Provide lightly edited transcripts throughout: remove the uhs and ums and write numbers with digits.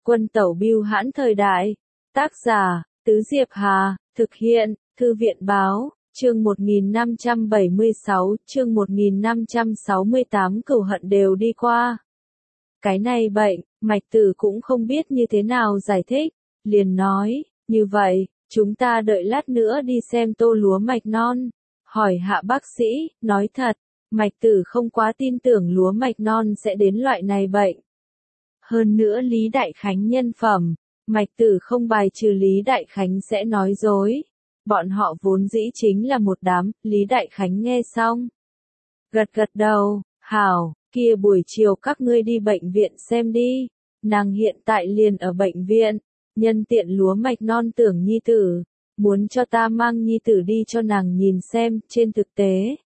Quân tẩu bưu hãn thời đại. Tác giả, Tứ Diệp Hà, thực hiện, Thư viện Báo, chương 1576, chương 1568 cửu hận đều đi qua. Cái này bệnh, Mạch Tử cũng không biết như thế nào giải thích, liền nói, như vậy, chúng ta đợi lát nữa đi xem tô lúa mạch non. Hỏi hạ bác sĩ, nói thật, Mạch Tử không quá tin tưởng lúa mạch non sẽ đến loại này bệnh. Hơn nữa Lý Đại Khánh nhân phẩm, Mạch Tử không bài trừ Lý Đại Khánh sẽ nói dối. Bọn họ vốn dĩ chính là một đám, Lý Đại Khánh nghe xong. Gật gật đầu, hảo, kia buổi chiều các ngươi đi bệnh viện xem đi. Nàng hiện tại liền ở bệnh viện, nhân tiện lúa mạch non tưởng nhi tử, muốn cho ta mang nhi tử đi cho nàng nhìn xem, trên thực tế.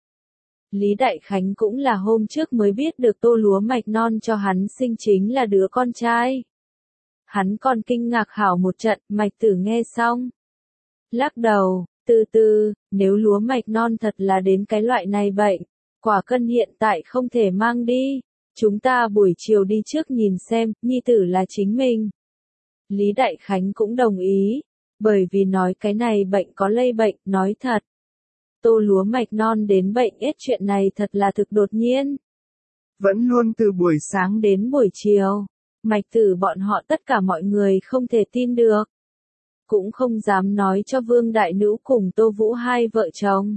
Lý Đại Khánh cũng là hôm trước mới biết được tô lúa mạch non cho hắn sinh chính là đứa con trai. Hắn còn kinh ngạc hảo một trận, Mạch Tử nghe xong. Lắc đầu, từ từ, nếu lúa mạch non thật là đến cái loại này bệnh, quả cân hiện tại không thể mang đi, chúng ta buổi chiều đi trước nhìn xem, nhi tử là chính mình. Lý Đại Khánh cũng đồng ý, bởi vì nói cái này bệnh có lây bệnh, nói thật. Tô lúa mạch non đến bệnh ết chuyện này thật là thực đột nhiên. Vẫn luôn từ buổi sáng đến buổi chiều, Mạch Tử bọn họ tất cả mọi người không thể tin được. Cũng không dám nói cho Vương Đại Nữ cùng Tô Vũ hai vợ chồng.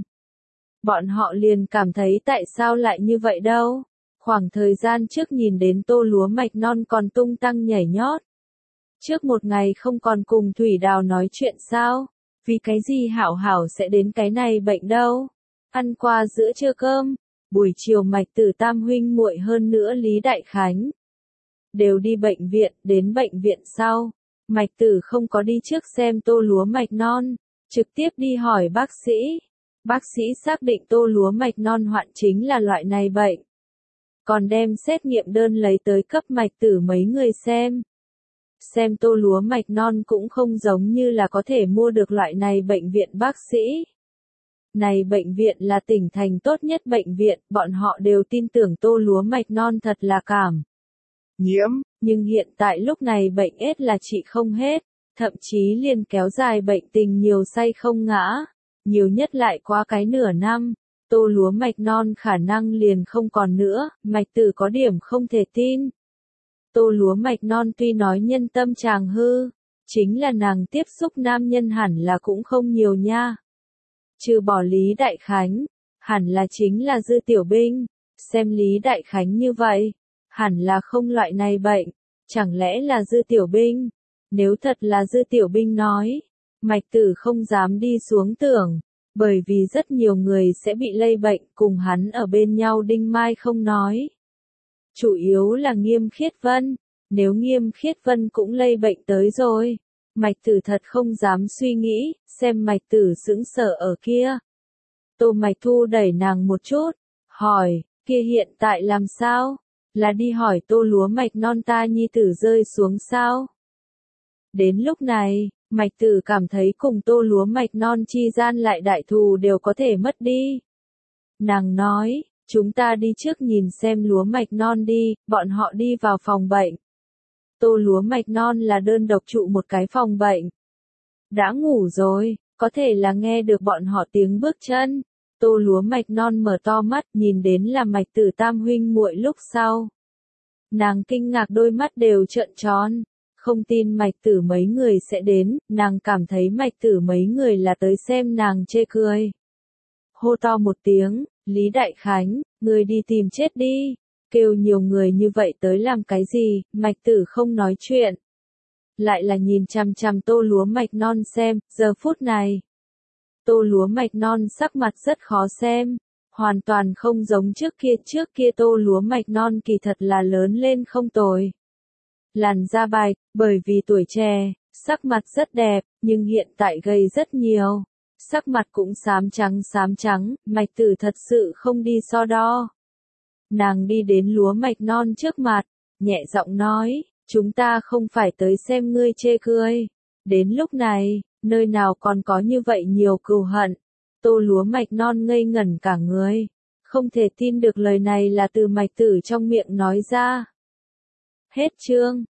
Bọn họ liền cảm thấy tại sao lại như vậy đâu. Khoảng thời gian trước nhìn đến tô lúa mạch non còn tung tăng nhảy nhót. Trước một ngày không còn cùng Thủy Đào nói chuyện sao? Vì cái gì hảo hảo sẽ đến cái này bệnh đâu? Ăn qua giữa trưa cơm, buổi chiều Mạch Tử tam huynh muội hơn nữa Lý Đại Khánh. Đều đi bệnh viện, đến bệnh viện sau. Mạch Tử không có đi trước xem tô lúa mạch non, trực tiếp đi hỏi bác sĩ. Bác sĩ xác định tô lúa mạch non hoạn chính là loại này bệnh. Còn đem xét nghiệm đơn lấy tới cấp Mạch Tử mấy người xem. Xem tô lúa mạch non cũng không giống như là có thể mua được loại này bệnh viện bác sĩ. Này bệnh viện là tỉnh thành tốt nhất bệnh viện, bọn họ đều tin tưởng tô lúa mạch non thật là cảm nhiễm, nhưng hiện tại lúc này bệnh ết là trị không hết, thậm chí liền kéo dài bệnh tình nhiều say không ngã, nhiều nhất lại qua cái nửa năm, tô lúa mạch non khả năng liền không còn nữa, Mạch Tử có điểm không thể tin. Tô lúa mạch non tuy nói nhân tâm chàng hư, chính là nàng tiếp xúc nam nhân hẳn là cũng không nhiều nha. Trừ bỏ Lý Đại Khánh, hẳn là chính là Dư Tiểu Binh, xem Lý Đại Khánh như vậy, hẳn là không loại này bệnh, chẳng lẽ là Dư Tiểu Binh? Nếu thật là Dư Tiểu Binh nói, Mạch Tử không dám đi xuống tưởng, bởi vì rất nhiều người sẽ bị lây bệnh cùng hắn ở bên nhau đinh mai không nói. Chủ yếu là Nghiêm Khiết Vân, nếu Nghiêm Khiết Vân cũng lây bệnh tới rồi, Mạch Tử thật không dám suy nghĩ, xem Mạch Tử sững sờ ở kia. Tô Mạch Thu đẩy nàng một chút, hỏi, kia hiện tại làm sao? Là đi hỏi tô lúa mạch non ta nhi tử rơi xuống sao? Đến lúc này, Mạch Tử cảm thấy cùng tô lúa mạch non chi gian lại đại thù đều có thể mất đi. Nàng nói, chúng ta đi trước nhìn xem lúa mạch non đi, bọn họ đi vào phòng bệnh. Tô lúa mạch non là đơn độc trụ một cái phòng bệnh. Đã ngủ rồi, có thể là nghe được bọn họ tiếng bước chân. Tô lúa mạch non mở to mắt nhìn đến là Mạch Tử tam huynh muội lúc sau. Nàng kinh ngạc đôi mắt đều trợn tròn. Không tin Mạch Tử mấy người sẽ đến, nàng cảm thấy Mạch Tử mấy người là tới xem nàng chê cười. Hô to một tiếng, Lý Đại Khánh, người đi tìm chết đi. Kêu nhiều người như vậy tới làm cái gì, Mạch Tử không nói chuyện. Lại là nhìn chằm chằm tô lúa mạch non xem, giờ phút này. Tô lúa mạch non sắc mặt rất khó xem, hoàn toàn không giống trước kia tô lúa mạch non kỳ thật là lớn lên không tồi. Làn da bạch, bởi vì tuổi trẻ, sắc mặt rất đẹp, nhưng hiện tại gầy rất nhiều. Sắc mặt cũng xám trắng, Mạch Tử thật sự không đi so đo. Nàng đi đến lúa mạch non trước mặt, nhẹ giọng nói, chúng ta không phải tới xem ngươi chê cười. Đến lúc này, nơi nào còn có như vậy nhiều cừu hận. Tô lúa mạch non ngây ngẩn cả người. Không thể tin được lời này là từ Mạch Tử trong miệng nói ra. Hết chương.